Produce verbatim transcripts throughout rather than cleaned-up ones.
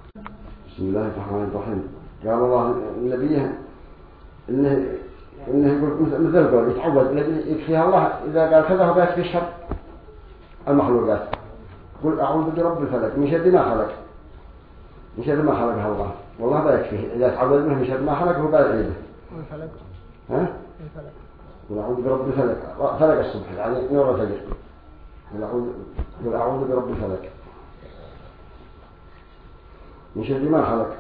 بسم الله الرحمن الرحيم. قال الله النبي إنه إنه يقول مثل القول يتعود الذي يكفيها الله إذا قال كذا هو يكفي شر المخلوقات. قل أعوذ برب الفلك من شر ما خلق، من شر ما خلقها الله، والله لا يكفيه إذا تعود منه من شر ما خلق هو بعيده. والفلك ها؟ الفلك. قل أعوذ برب الفلك، فلك الصبح يعني نور الفجر. قل أعوذ قل أعوذ برب الفلك من شر ما خلق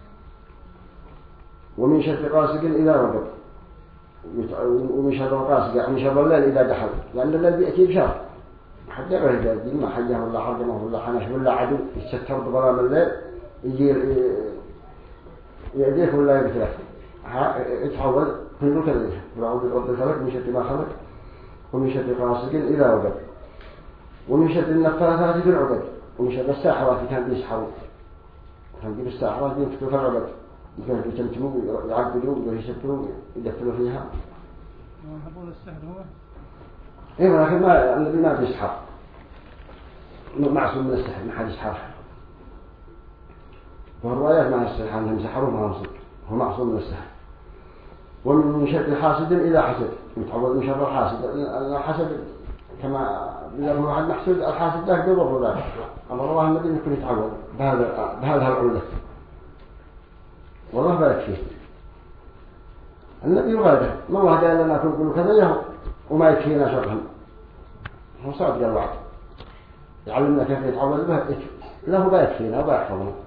ومن شر غاسق إذا وقب ومن شر الغاسق يعني من شر الليل إذا دخل، لأن الليل بيأتي بشر حتى غير ذلك ما حيه ولا حرمه ولا حنش ولا عدو يستر بظلام الليل يجي يأذيك ولا يقتلك. يتحول في ذلك يعود رب الفلك من شر ما خلق ومن شر غاسق إذا وقب ومن شر النفاثات في العقد ومن شر الساحرات كان بيسحروا، كان بيجيب الساحرات ينفثوا في العقد، يكون يتمتموا يعقدوا ويسبروا يدخلوا فيها. وحبول السحر هو؟ إيه ولكن ما الذي ما بيسحر معصوم من السحر، ما حد يسحره. والروايات ما يسحر أنهم سحروا ما هم هو معصوم من السحر. ومن شر حاسد إذا حسد، يتعوذ من شر الحاسد. الحسد كما بيقول واحد محسود الحاسد له يضر ذلك. أمر الله النبي يكون يتعوذ بهذا بهذا العودة والله بارك فيه. النبي غاده ما الله قال لنا كل كذا له وما يكفينا شرهم، هو صادق الوعد يعلمنا كيف يتعوذ به له بارك فينا وبارك فينا.